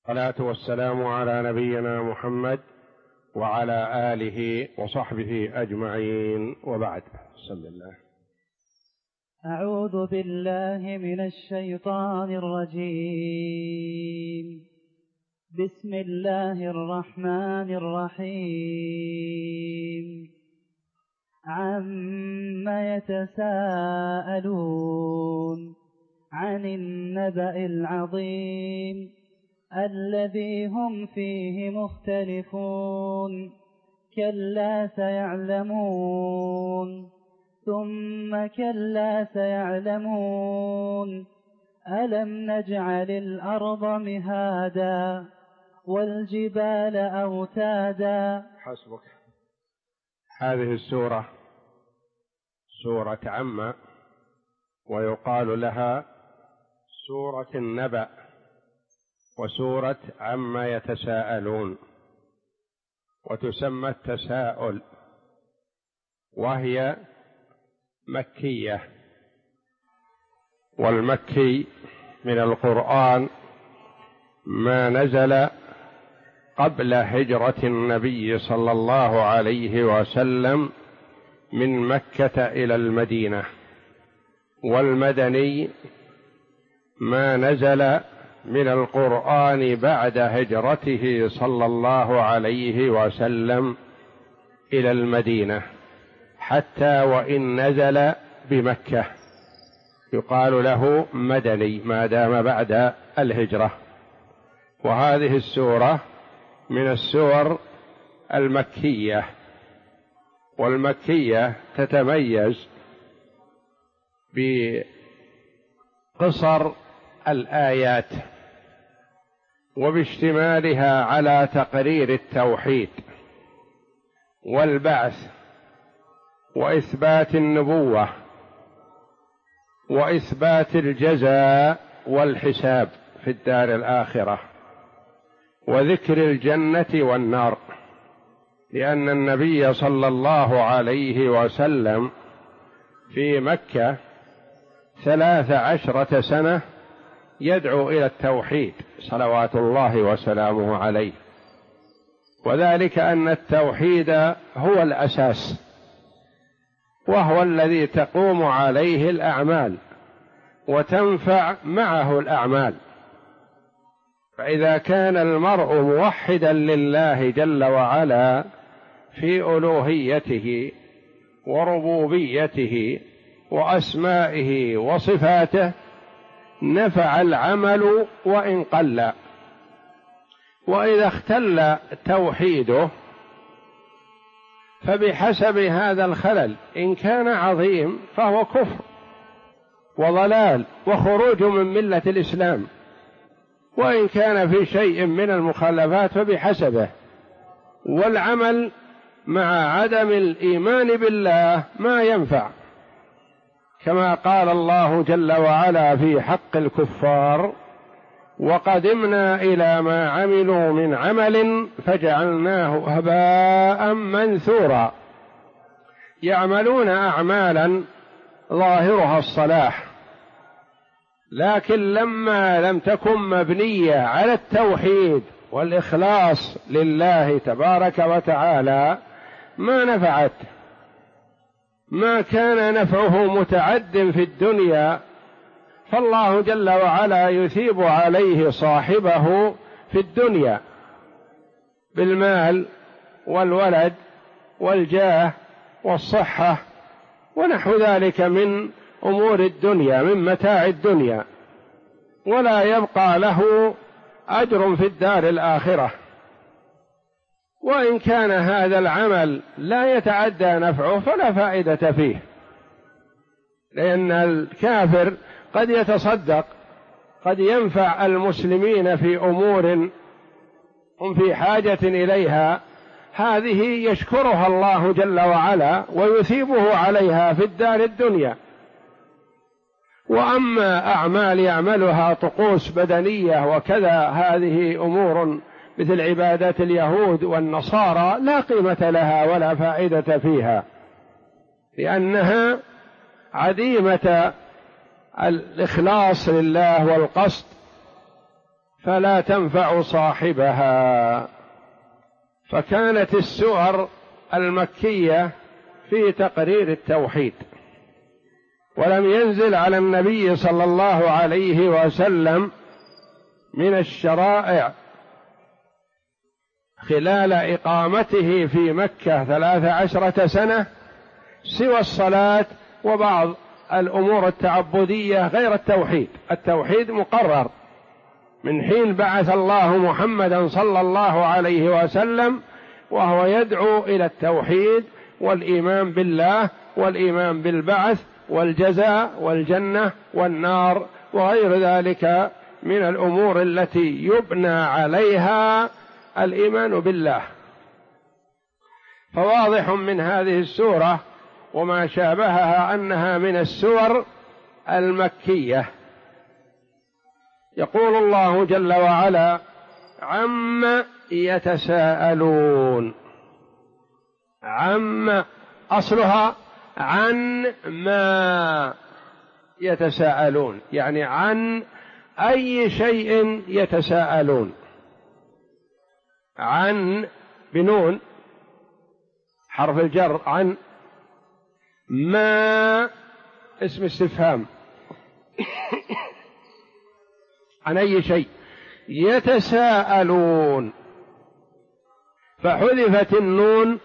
الصلاة والسلام على نبينا محمد وعلى آله وصحبه أجمعين، وبعد. بسم الله. أعوذ بالله من الشيطان الرجيم. بسم الله الرحمن الرحيم. عما يتساءلون عن النبأ العظيم الذي هم فيه مختلفون. كلا سيعلمون ثم كلا سيعلمون ألم نجعل الأرض مهادا والجبال أوتادا. حسبك. هذه السورة سورة عم، ويقال لها سورة النبأ وسورة عما يتساءلون، وتسمى التساؤل، وهي مكية. والمكي من القرآن ما نزل قبل هجرة النبي صلى الله عليه وسلم من مكة إلى المدينة، والمدني ما نزل من القرآن بعد هجرته صلى الله عليه وسلم إلى المدينة، حتى وإن نزل بمكة يقال له مدني ما دام بعد الهجرة. وهذه السورة من السور المكية، والمكية تتميز بقصر الآيات وباشتمالها على تقرير التوحيد والبعث وإثبات النبوة وإثبات الجزاء والحساب في الدار الآخرة وذكر الجنة والنار، لأن النبي صلى الله عليه وسلم في مكة 13 سنة يدعو إلى التوحيد صلوات الله وسلامه عليه، وذلك أن التوحيد هو الأساس، وهو الذي تقوم عليه الأعمال وتنفع معه الأعمال. فإذا كان المرء موحدا لله جل وعلا في ألوهيته وربوبيته وأسمائه وصفاته نفع العمل وإن قل. وإذا اختل توحيده فبحسب هذا الخلل، إن كان عظيم فهو كفر وضلال وخروج من ملة الإسلام، وإن كان في شيء من المخالفات فبحسبه. والعمل مع عدم الإيمان بالله ما ينفع، كما قال الله جل وعلا في حق الكفار: وقدمنا إلى ما عملوا من عمل فجعلناه هباء منثورا. يعملون أعمالا ظاهرها الصلاح، لكن لما لم تكن مبنية على التوحيد والإخلاص لله تبارك وتعالى ما نفعت، ما كان نفعه متعد في الدنيا، فالله جل وعلا يثيب عليه صاحبه في الدنيا بالمال والولد والجاه والصحة ونحو ذلك من أمور الدنيا، من متاع الدنيا، ولا يبقى له أجر في الدار الآخرة. وإن كان هذا العمل لا يتعدى نفعه فلا فائدة فيه، لأن الكافر قد يتصدق، قد ينفع المسلمين في أمور هم في حاجة إليها، هذه يشكرها الله جل وعلا ويثيبه عليها في الدار الدنيا. وأما أعمال يعملها طقوس بدنية وكذا، هذه أمور مثل عبادات اليهود والنصارى لا قيمة لها ولا فائدة فيها، لأنها عديمة الإخلاص لله والقصد، فلا تنفع صاحبها. فكانت السور المكية في تقرير التوحيد، ولم ينزل على النبي صلى الله عليه وسلم من الشرائع خلال إقامته في مكة 13 سنة سوى الصلاة وبعض الأمور التعبدية غير التوحيد. التوحيد مقرر من حين بعث الله محمدا صلى الله عليه وسلم، وهو يدعو إلى التوحيد والإيمان بالله والإيمان بالبعث والجزاء والجنة والنار وغير ذلك من الأمور التي يبنى عليها الإيمان بالله. فواضح من هذه السورة وما شابهها أنها من السور المكية. يقول الله جل وعلا: عما يتساءلون. عم أصلها عن ما يتساءلون، يعني عن أي شيء يتساءلون. عن بنون حرف الجر، عن ما اسم استفهام عن أي شيء يتساءلون، فحذفت النون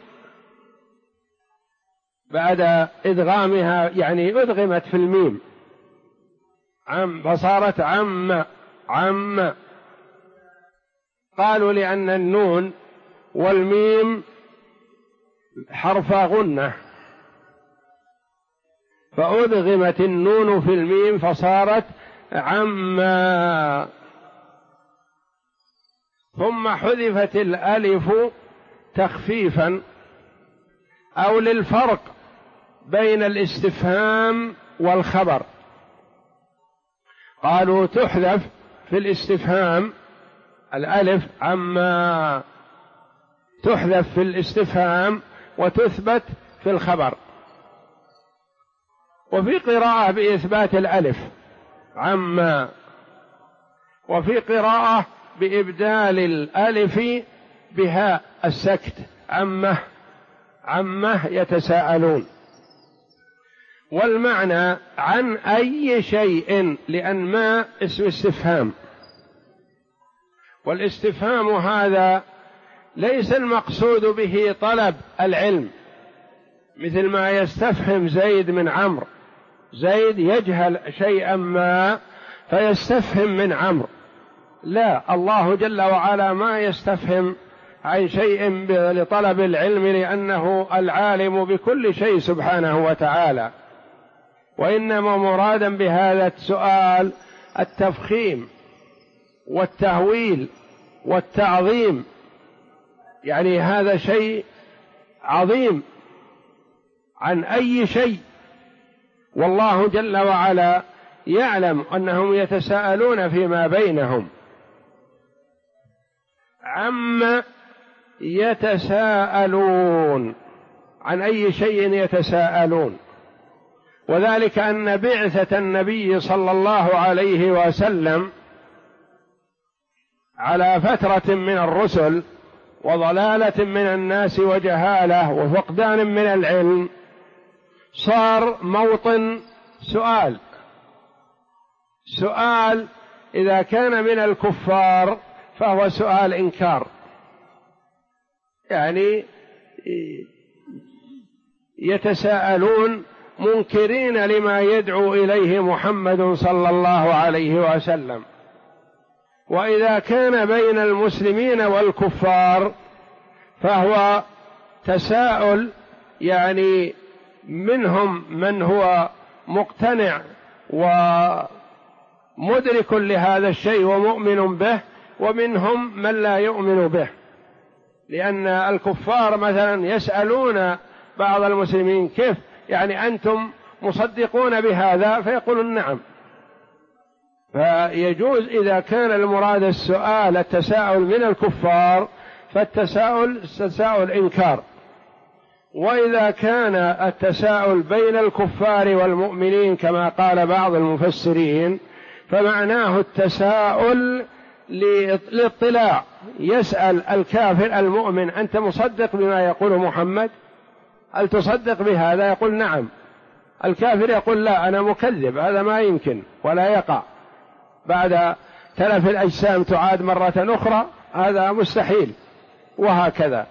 بعد إدغامها، يعني أدغمت في الميم عم، فصارت عم. قالوا لأن النون والميم حرفا غنة، فأدغمت النون في الميم فصارت عما، ثم حذفت الألف تخفيفا أو للفرق بين الاستفهام والخبر. قالوا تحذف في الاستفهام الألف عما، تحذف في الاستفهام وتثبت في الخبر. وفي قراءة بإثبات الألف عما، وفي قراءة بإبدال الألف بهاء السكت عمه يتساءلون. والمعنى عن أي شيء، لأن ما اسم استفهام، والاستفهام هذا ليس المقصود به طلب العلم، مثل ما يستفهم زيد من عمرو. زيد يجهل شيئا ما فيستفهم من عمرو، لا، الله جل وعلا ما يستفهم عن شيء لطلب العلم، لأنه العالم بكل شيء سبحانه وتعالى. وإنما مرادا بهذا السؤال التفخيم والتهويل والتعظيم، يعني هذا شيء عظيم عن أي شيء، والله جل وعلا يعلم أنهم يتساءلون فيما بينهم. عما يتساءلون، عن أي شيء يتساءلون. وذلك أن بعثة النبي صلى الله عليه وسلم على فترة من الرسل وضلالة من الناس وجهالة وفقدان من العلم صار موطن سؤال إذا كان من الكفار فهو سؤال إنكار، يعني يتساءلون منكرين لما يدعو إليه محمد صلى الله عليه وسلم. وإذا كان بين المسلمين والكفار فهو تساؤل، يعني منهم من هو مقتنع ومدرك لهذا الشيء ومؤمن به، ومنهم من لا يؤمن به. لأن الكفار مثلا يسألون بعض المسلمين: كيف يعني أنتم مصدقون بهذا؟ فيقولون نعم. فيجوز إذا كان المراد التساؤل من الكفار فالتساؤل تساؤل إنكار، وإذا كان التساؤل بين الكفار والمؤمنين كما قال بعض المفسرين فمعناه التساؤل للاطلاع يسأل الكافر المؤمن: أنت مصدق بما يقول محمد؟ هل تصدق بهذا؟ يقول نعم. الكافر يقول لا، أنا مكذب، هذا ما يمكن ولا يقع، بعد تلف الأجسام تعاد مرة أخرى، هذا مستحيل، وهكذا.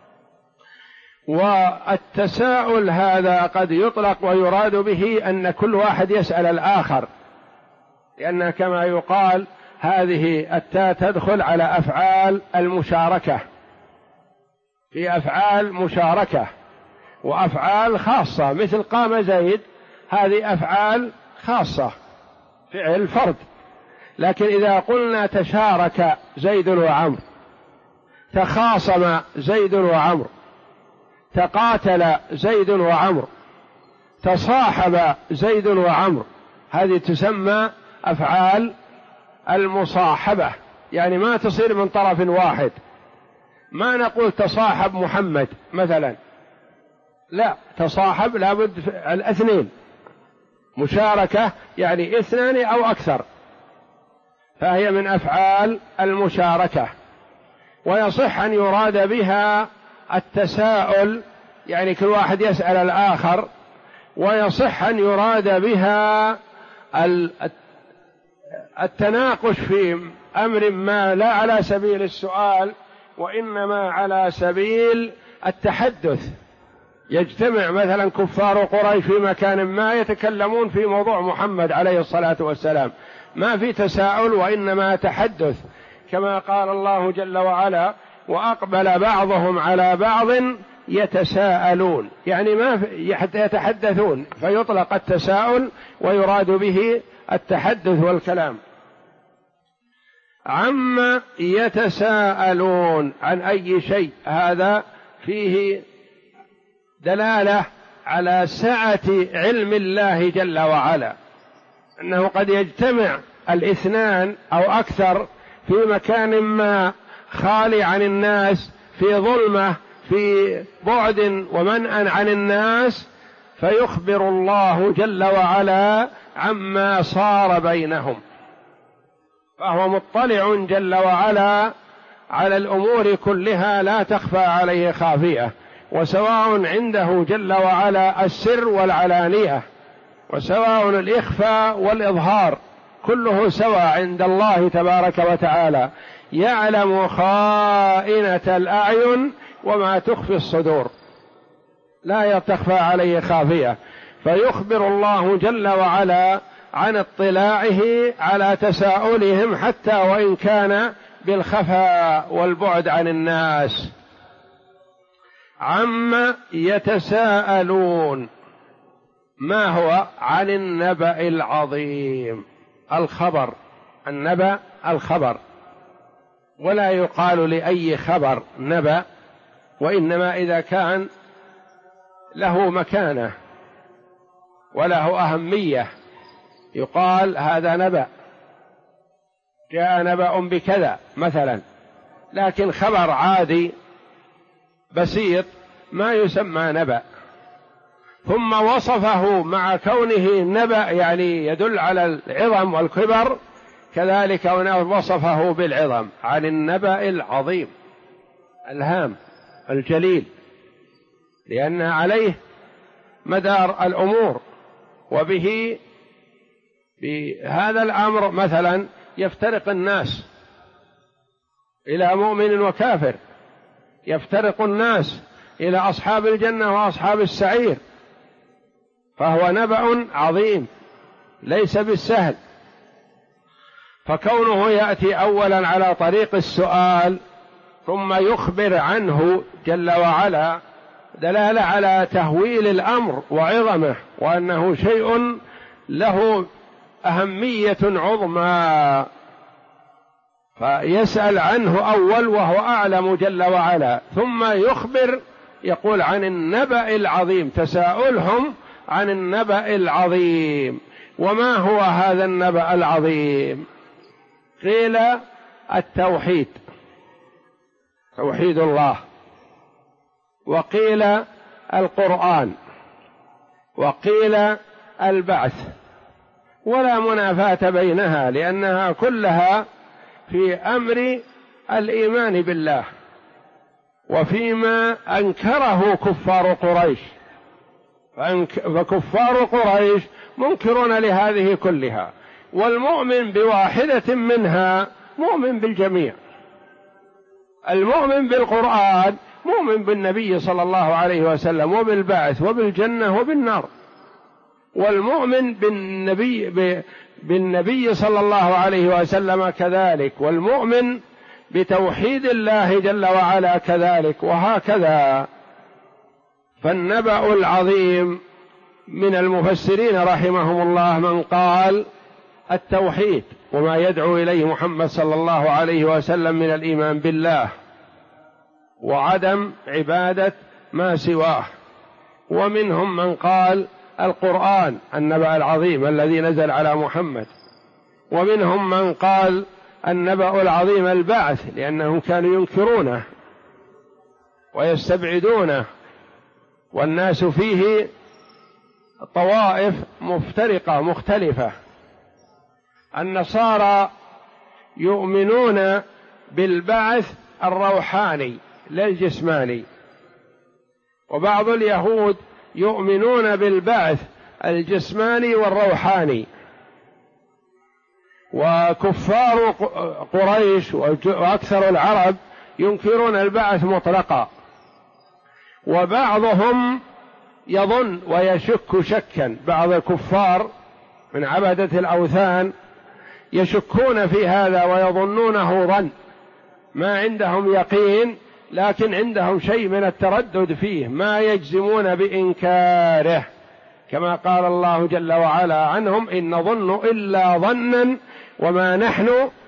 والتساؤل هذا قد يطلق ويراد به أن كل واحد يسأل الآخر، لأن كما يقال هذه التاء تدخل على أفعال المشاركة، في أفعال مشاركة وأفعال خاصة، مثل قام زيد، هذه أفعال خاصة، فعل فرد. لكن إذا قلنا تشارك زيد وعمرو، تخاصم زيد وعمرو، تقاتل زيد وعمرو، تصاحب زيد وعمرو، هذه تسمى أفعال المصاحبة، يعني ما تصير من طرف واحد. ما نقول تصاحب محمد مثلا، لا، تصاحب لابد الاثنين، مشاركة يعني اثنان أو أكثر، فهي من أفعال المشاركة. ويصح أن يراد بها التساؤل، يعني كل واحد يسأل الآخر، ويصح أن يراد بها التناقش في أمر ما، لا على سبيل السؤال وإنما على سبيل التحدث. يجتمع مثلا كفار قريش في مكان ما يتكلمون في موضوع محمد عليه الصلاة والسلام، ما في تساؤل وإنما تحدث، كما قال الله جل وعلا: وأقبل بعضهم على بعض يتساءلون، يعني ما يتحدثون، فيطلق التساؤل ويراد به التحدث والكلام. عما يتساءلون، عن أي شيء، هذا فيه دلالة على سعة علم الله جل وعلا، أنه قد يجتمع الاثنان أو أكثر في مكان ما خالي عن الناس، في ظلمة، في بعد ومنأ عن الناس، فيخبر الله جل وعلا عما صار بينهم، فهو مطلع جل وعلا على الأمور كلها، لا تخفى عليه خافية، وسواء عنده جل وعلا السر والعلانية، وسواء الإخفاء والإظهار، كله سواء عند الله تبارك وتعالى، يعلم خائنة الأعين وما تخفي الصدور، لا تخفى عليه خافية. فيخبر الله جل وعلا عن اطلاعه على تساؤلهم، حتى وإن كان بالخفاء والبعد عن الناس. عما يتساءلون، ما هو؟ عن النبأ العظيم، الخبر، النبأ الخبر، ولا يقال لأي خبر نبأ، وإنما إذا كان له مكانة وله أهمية يقال هذا نبأ، جاء نبأ بكذا مثلا. لكن خبر عادي بسيط ما يسمى نبأ. ثم وصفه مع كونه نبأ يعني يدل على العظم والكبر، كذلك وصفه بالعظم، عن النبأ العظيم الهام الجليل، لأن عليه مدار الأمور، وبه بهذا الأمر مثلا يفترق الناس إلى مؤمن وكافر، يفترق الناس إلى أصحاب الجنة وأصحاب السعير، فهو نبأ عظيم ليس بالسهل. فكونه يأتي أولا على طريق السؤال ثم يخبر عنه جل وعلا دلالة على تهويل الأمر وعظمه، وأنه شيء له أهمية عظمى، فيسأل عنه أول وهو أعلم جل وعلا، ثم يخبر يقول عن النبأ العظيم، تساؤلهم عن النبأ العظيم. وما هو هذا النبأ العظيم؟ قيل التوحيد، توحيد الله، وقيل القرآن، وقيل البعث، ولا منافاة بينها، لأنها كلها في أمر الإيمان بالله وفيما أنكره كفار قريش، فكفار قريش منكرون لهذه كلها، والمؤمن بواحدة منها مؤمن بالجميع. المؤمن بالقرآن مؤمن بالنبي صلى الله عليه وسلم وبالبعث وبالجنة وبالنار، والمؤمن بالنبي صلى الله عليه وسلم كذلك، والمؤمن بتوحيد الله جل وعلا كذلك، وهكذا. فالنبأ العظيم من المفسرين رحمهم الله من قال التوحيد وما يدعو إليه محمد صلى الله عليه وسلم من الإيمان بالله وعدم عبادة ما سواه، ومنهم من قال القرآن النبأ العظيم الذي نزل على محمد، ومنهم من قال النبأ العظيم البعث لأنهم كانوا ينكرونه ويستبعدونه، والناس فيه طوائف مفترقة مختلفة. النصارى يؤمنون بالبعث الروحاني لا الجسماني، وبعض اليهود يؤمنون بالبعث الجسماني والروحاني، وكفار قريش وأكثر العرب ينكرون البعث مطلقا، وبعضهم يظن ويشك شكا، بعض الكفار من عبدة الأوثان يشكون في هذا ويظنونه ظن، ما عندهم يقين لكن عندهم شيء من التردد فيه، ما يجزمون بإنكاره، كما قال الله جل وعلا عنهم إن نظن إلا ظنا وما نحن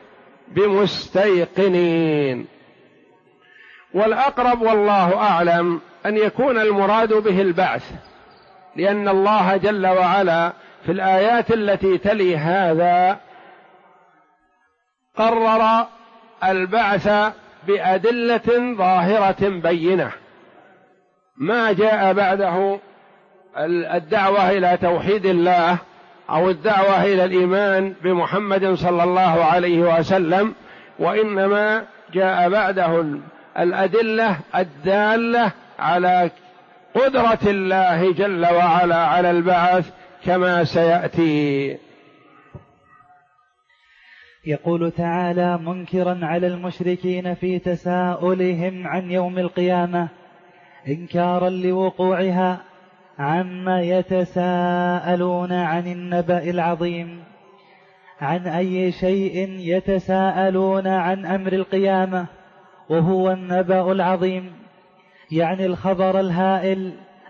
بمستيقنين. والأقرب والله أعلم أن يكون المراد به البعث، لأن الله جل وعلا في الآيات التي تلي هذا قرر البعث بأدلة ظاهرة بينة، ما جاء بعده الدعوة إلى توحيد الله أو الدعوة إلى الإيمان بمحمد صلى الله عليه وسلم، وإنما جاء بعده الأدلة الدالة على قدرة الله جل وعلا على البعث كما سيأتي. يقول تعالى منكرا على المشركين في تساؤلهم عن يوم القيامة إنكارا لوقوعها عما يتساءلون عن النبأ العظيم. عن أي شيء يتساءلون؟ عن أمر القيامة وهو النبأ العظيم، يعني الخبر الهائل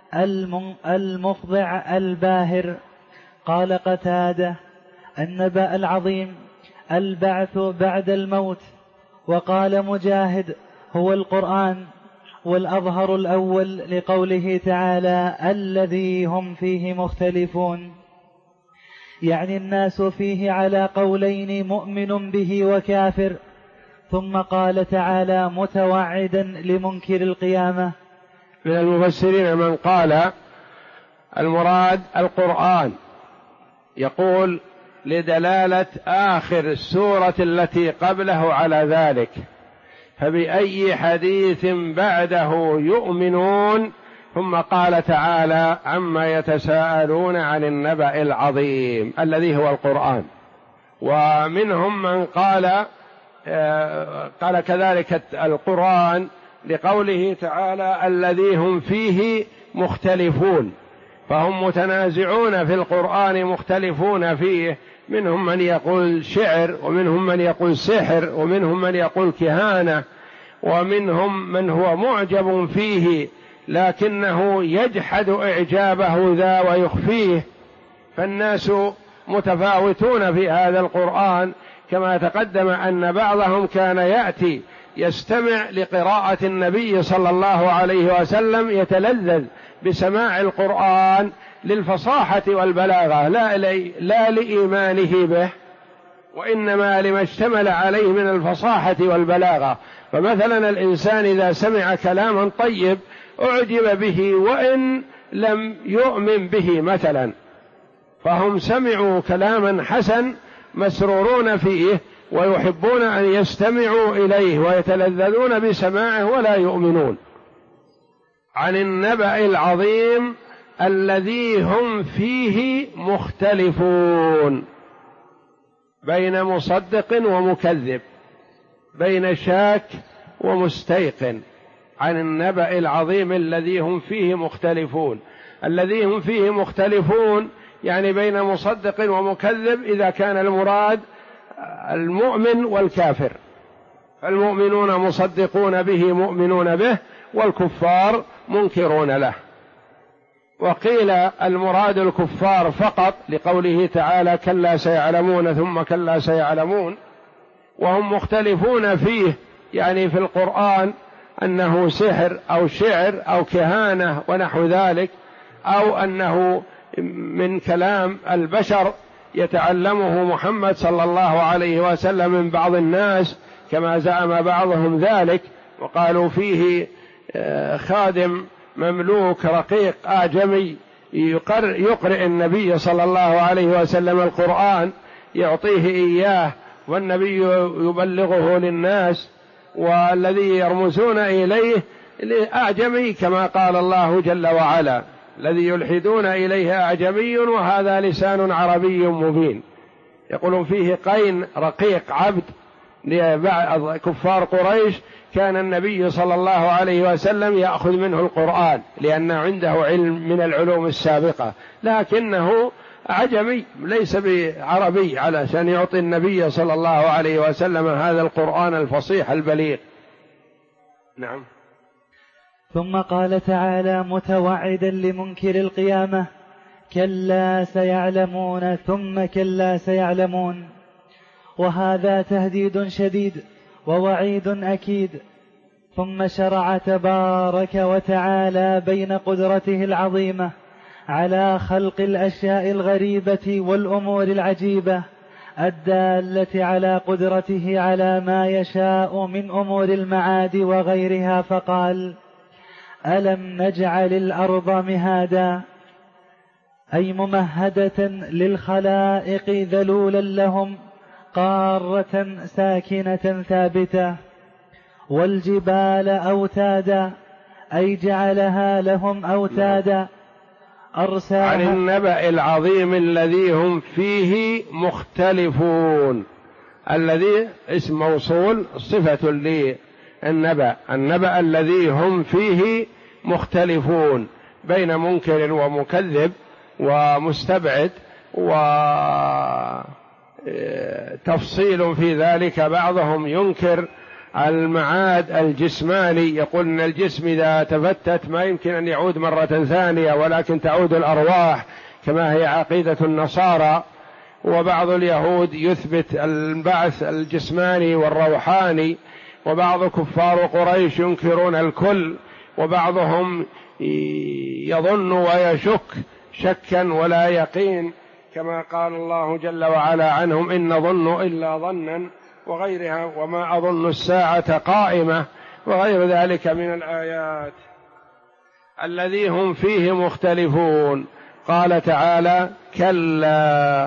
المفضع الباهر. قال قتادة النبأ العظيم البعث بعد الموت. وقال مجاهد هو القرآن، والأظهر الأول لقوله تعالى الذي هم فيه مختلفون، يعني الناس فيه على قولين مؤمن به وكافر. ثم قال تعالى متوعدا لمنكر القيامة. من المفسرين من قال المراد القرآن، يقول لدلالة آخر السورة التي قبله على ذلك، فبأي حديث بعده يؤمنون. ثم قال تعالى عما يتساءلون عن النبأ العظيم الذي هو القرآن. ومنهم من قال كذلك القرآن لقوله تعالى الذي هم فيه مختلفون، فهم متنازعون في القرآن مختلفون فيه، منهم من يقول شعر، ومنهم من يقول سحر، ومنهم من يقول كهانة، ومنهم من هو معجب فيه لكنه يجحد إعجابه ذا ويخفيه. فالناس متفاوتون في هذا القرآن، كما تقدم أن بعضهم كان يأتي يستمع لقراءة النبي صلى الله عليه وسلم يتلذذ بسماع القرآن للفصاحة والبلاغة لا لإيمانه به، وإنما لما اشتمل عليه من الفصاحة والبلاغة. فمثلا الإنسان إذا سمع كلاما طيب أعجب به وإن لم يؤمن به مثلا، فهم سمعوا كلاما حسن مسرورون فيه ويحبون أن يستمعوا إليه ويتلذذون بسماعه ولا يؤمنون. عن النبأ العظيم الذي هم فيه مختلفون، بين مصدق ومكذب، بين شاك ومستيقن. عن النبأ العظيم الذي هم فيه مختلفون، الذي هم فيه مختلفون يعني بين مصدق ومكذب إذا كان المراد المؤمن والكافر، فالمؤمنون مصدقون به مؤمنون به، والكفار منكرون له. وقيل المراد الكفار فقط لقوله تعالى كلا سيعلمون ثم كلا سيعلمون، وهم مختلفون فيه يعني في القرآن أنه سحر أو شعر أو كهانة ونحو ذلك، أو أنه من كلام البشر يتعلمه محمد صلى الله عليه وسلم من بعض الناس كما زعم بعضهم ذلك، وقالوا فيه خادم مملوك رقيق أعجمي يقرئ النبي صلى الله عليه وسلم القرآن، يعطيه إياه والنبي يبلغه للناس، والذي يرمزون إليه أعجمي كما قال الله جل وعلا الذي يلحدون إليه أعجمي وهذا لسان عربي مبين. يقولون فيه قين رقيق عبد لبعض كفار قريش، كان النبي صلى الله عليه وسلم يأخذ منه القرآن لأن عنده علم من العلوم السابقة، لكنه عجمي ليس بعربي علشان يعطي النبي صلى الله عليه وسلم هذا القرآن الفصيح البليغ. نعم. ثم قال تعالى متوعدا لمنكر القيامة كلا سيعلمون ثم كلا سيعلمون، وهذا تهديد شديد ووعيد أكيد. ثم شرع تبارك وتعالى بين قدرته العظيمة على خلق الأشياء الغريبة والأمور العجيبة الدالة على قدرته على ما يشاء من أمور المعاد وغيرها، فقال ألم نجعل الأرض مهادا، أي ممهدة للخلائق ذلولا لهم قارة ساكنة ثابتة، والجبال أوتادا، أي جعلها لهم أوتادا أرساها. عن النبأ العظيم الذي هم فيه مختلفون، الذي اسم موصول صفة للنبأ، النبأ الذي هم فيه مختلفون بين منكر ومكذب ومستبعد، وتفصيل في ذلك. بعضهم ينكر المعاد الجسماني، يقول ان الجسم اذا تفتت ما يمكن ان يعود مرة ثانية ولكن تعود الارواح كما هي عقيدة النصارى. وبعض اليهود يثبت البعث الجسماني والروحاني، وبعض كفار قريش ينكرون الكل، وبعضهم يظن ويشك شكا ولا يقين كما قال الله جل وعلا عنهم إن نظن إلا ظنا وغيرها، وما أظن الساعة قائمة وغير ذلك من الآيات. الذي هم فيه مختلفون. قال تعالى كلا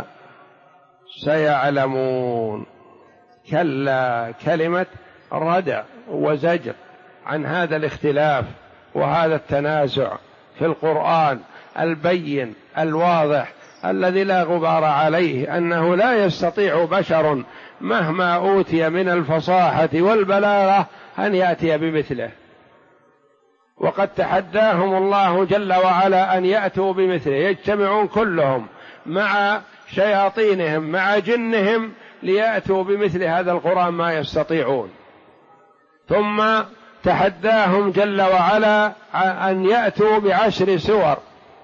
سيعلمون. كلا كلمة ردع وزجر عن هذا الاختلاف وهذا التنازع في القرآن البين الواضح الذي لا غبار عليه، أنه لا يستطيع بشر مهما أوتي من الفصاحة والبلاغة أن يأتي بمثله، وقد تحداهم الله جل وعلا أن يأتوا بمثله، يجتمعون كلهم مع شياطينهم مع جنهم ليأتوا بمثل هذا القرآن ما يستطيعون. ثم تحداهم جل وعلا أن يأتوا ب10 سور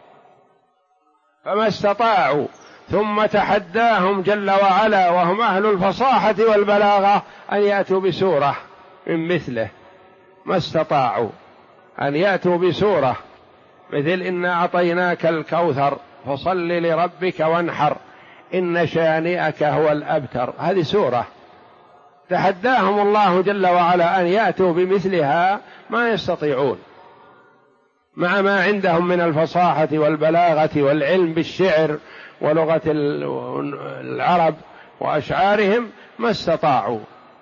فما استطاعوا، ثم تحداهم جل وعلا وهم أهل الفصاحة والبلاغة أن يأتوا بسورة من مثله، ما استطاعوا أن يأتوا بسورة مثل إنا أعطيناك الكوثر فصل لربك وانحر إن شانئك هو الأبتر، هذه سورة تحداهم الله جل وعلا أن يأتوا بمثلها ما يستطيعون، مع ما عندهم من الفصاحة والبلاغة والعلم بالشعر ولغة العرب وأشعارهم، ما استطاعوا.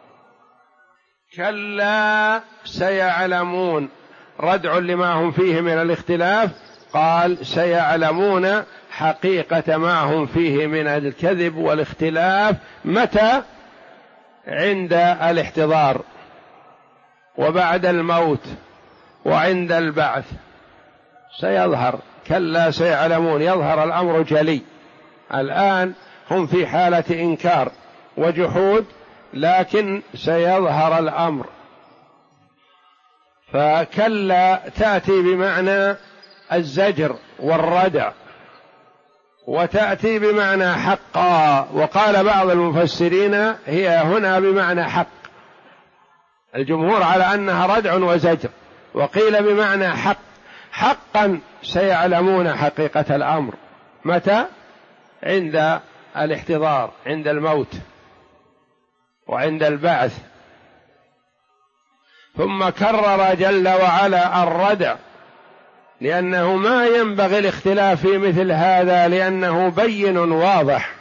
كلا سيعلمون ردع لما هم فيه من الاختلاف، قال سيعلمون حقيقة ما هم فيه من الكذب والاختلاف. متى؟ عند الاحتضار وبعد الموت وعند البعث سيظهر. كلا سيعلمون، يظهر الأمر جلي. الآن هم في حالة إنكار وجحود، لكن سيظهر الأمر. فكلا تأتي بمعنى الزجر والردع، وتأتي بمعنى حقا. وقال بعض المفسرين هي هنا بمعنى حق، الجمهور على أنها ردع وزجر، وقيل بمعنى حق. حقا سيعلمون حقيقة الأمر. متى؟ عند الاحتضار، عند الموت وعند البعث. ثم كرر جل وعلا الردع، لأنه ما ينبغي الاختلاف في مثل هذا، لأنه بين واضح.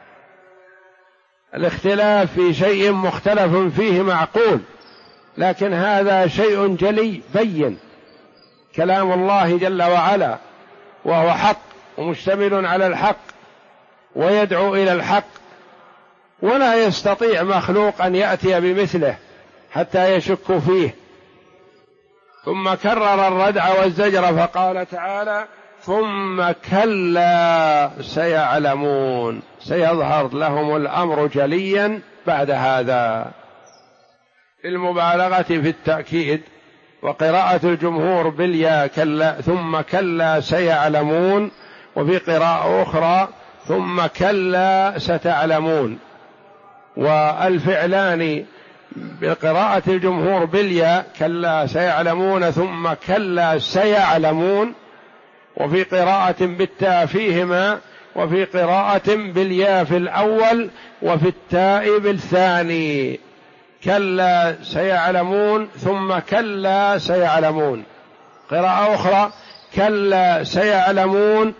الاختلاف في شيء مختلف فيه معقول، لكن هذا شيء جلي بين، كلام الله جل وعلا، وهو حق ومشتمل على الحق ويدعو إلى الحق، ولا يستطيع مخلوق أن يأتي بمثله حتى يشك فيه. ثم كرر الردع والزجر فقال تعالى ثم كلا سيعلمون، سيظهر لهم الأمر جليا بعد هذا. المبالغة في التأكيد. وقراءة الجمهور بالياء كلا ثم كلا سيعلمون، وفي قراءة أخرى ثم كلا ستعلمون. والفعلان بقراءة الجمهور بالياء كلا سيعلمون ثم كلا سيعلمون، وفي قراءة بالتاء فيهما، وفي قراءة بالياء في الأول وفي التاء بالثاني. كلا سيعلمون ثم كلا سيعلمون. قراءة أخرى كلا سيعلمون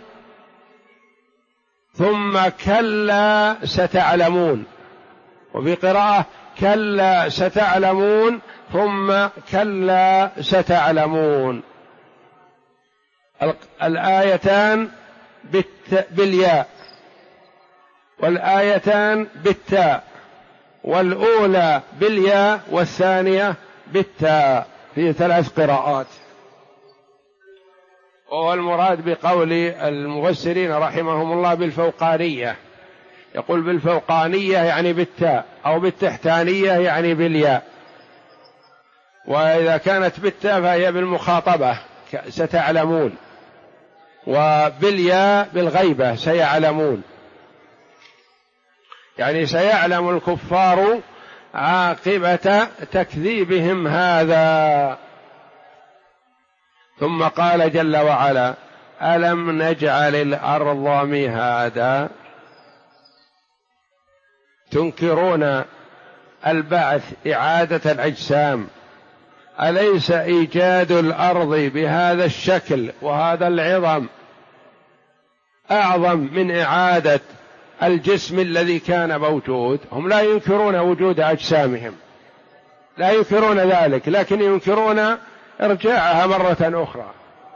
ثم كلا ستعلمون، وفي قراءة كلا ستعلمون ثم كلا ستعلمون. الآيتان بالياء والآيتان بالتاء، والأولى بالياء والثانية بالتاء، في 3 قراءات. وهو المراد بقول المفسرين رحمهم الله بالفوقانية، يقول بالفوقانية يعني بالتاء، أو بالتحتانية يعني بالياء. وإذا كانت بالتاء فهي بالمخاطبة ستعلمون، وبالياء بالغيبة سيعلمون، يعني سيعلم الكفار عاقبة تكذيبهم هذا. ثم قال جل وعلا ألم نجعل الأرض مهادا. تنكرون البعث إعادة الأجسام، أليس إيجاد الأرض بهذا الشكل وهذا العظم أعظم من إعادة الجسم الذي كان موجود؟ هم لا ينكرون وجود أجسامهم، لا ينكرون ذلك، لكن ينكرون إرجاعها مرة أخرى.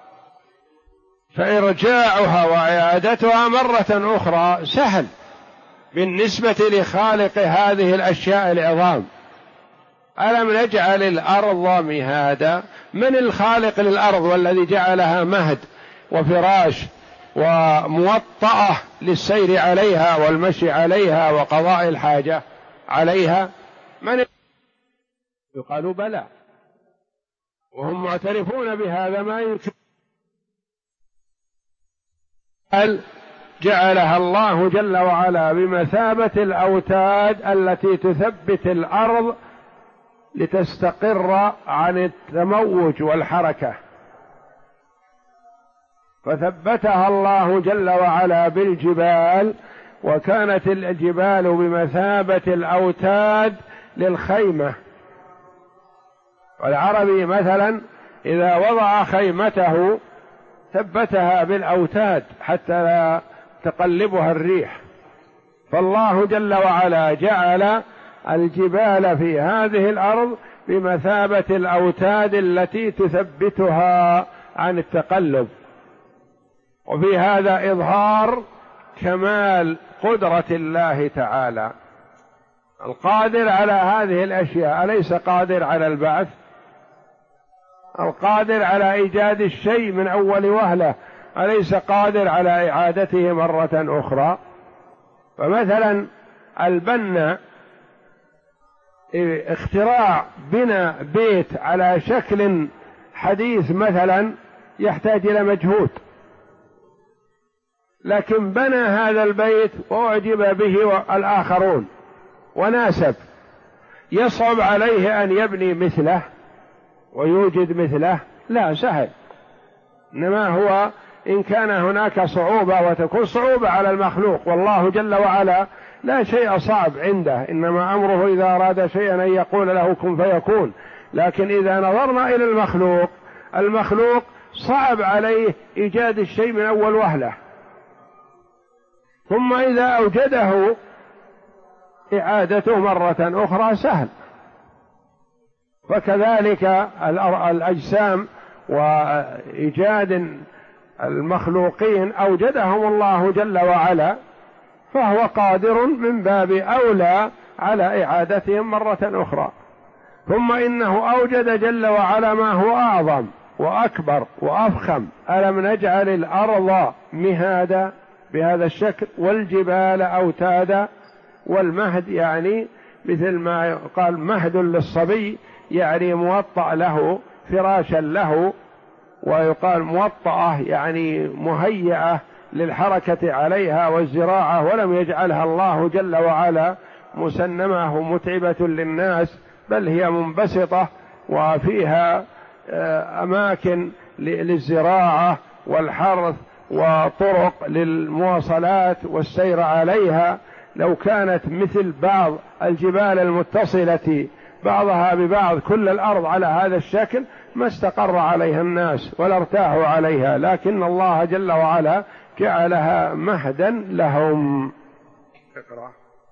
فإرجاعها وإعادتها مرة أخرى سهل بالنسبة لخالق هذه الأشياء العظام. ألم نجعل الأرض مهادا، من الخالق للأرض والذي جعلها مهد وفراش وموطأة للسير عليها والمشي عليها وقضاء الحاجة عليها؟ من؟ يقالوا بلى، وهم معترفون بهذا. ما يمكن جعلها الله جل وعلا بمثابة الأوتاد التي تثبت الأرض لتستقر عن التموج والحركة، فثبتها الله جل وعلا بالجبال، وكانت الجبال بمثابة الأوتاد للخيمة. والعربي مثلا إذا وضع خيمته ثبتها بالأوتاد حتى لا تقلبها الريح. فالله جل وعلا جعل الجبال في هذه الأرض بمثابة الأوتاد التي تثبتها عن التقلب. وفي هذا إظهار كمال قدرة الله تعالى، القادر على هذه الأشياء أليس قادر على البعث؟ القادر على إيجاد الشيء من أول وهلة أليس قادر على إعادته مرة أخرى؟ فمثلا البنا، اختراع بناء بيت على شكل حديث مثلا يحتاج إلى مجهود، لكن بنى هذا البيت وأعجب به الآخرون وناسب، يصعب عليه أن يبني مثله ويوجد مثله؟ لا، سهل. إنما هو إن كان هناك صعوبة وتكون صعوبة على المخلوق، والله جل وعلا لا شيء صعب عنده، إنما أمره إذا أراد شيئا أن يقول له كن فيكون. لكن إذا نظرنا إلى المخلوق صعب عليه إيجاد الشيء من أول وهلة، ثم إذا أوجده إعادته مرة أخرى سهل. فكذلك الأجسام وإيجاد المخلوقين أوجدهم الله جل وعلا، فهو قادر من باب أولى على إعادتهم مرة أخرى. ثم إنه أوجد جل وعلا ما هو أعظم وأكبر وأفخم. ألم نجعل الأرض مهادا بهذا الشكل والجبال أوتادا؟ والمهد يعني مثل ما قال مهد للصبي، يعني موطأ له، فراشا له، ويقال موطأة يعني مهيئة للحركة عليها والزراعة، ولم يجعلها الله جل وعلا مسنمة متعبة للناس، بل هي منبسطة وفيها أماكن للزراعة والحرث وطرق للمواصلات والسير عليها. لو كانت مثل بعض الجبال المتصلة بعضها ببعض كل الأرض على هذا الشكل ما استقر عليها الناس ولا ارتاحوا عليها، لكن الله جل وعلا جعلها مهدا لهم. اقرأ.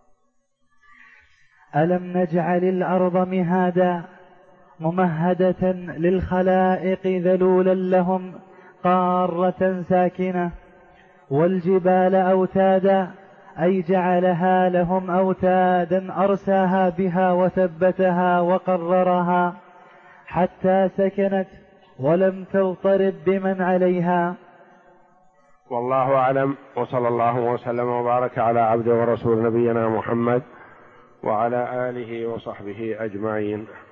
ألم نجعل الأرض مهادا ممهدة للخلائق ذلولا لهم قارة ساكنة، والجبال أوتادا أي جعلها لهم أوتادا أرساها بها وثبتها وقررها حتى سكنت ولم تضطرب بمن عليها. والله أعلم، وصلى الله وسلم وبارك على عبده ورسول نبينا محمد وعلى آله وصحبه أجمعين.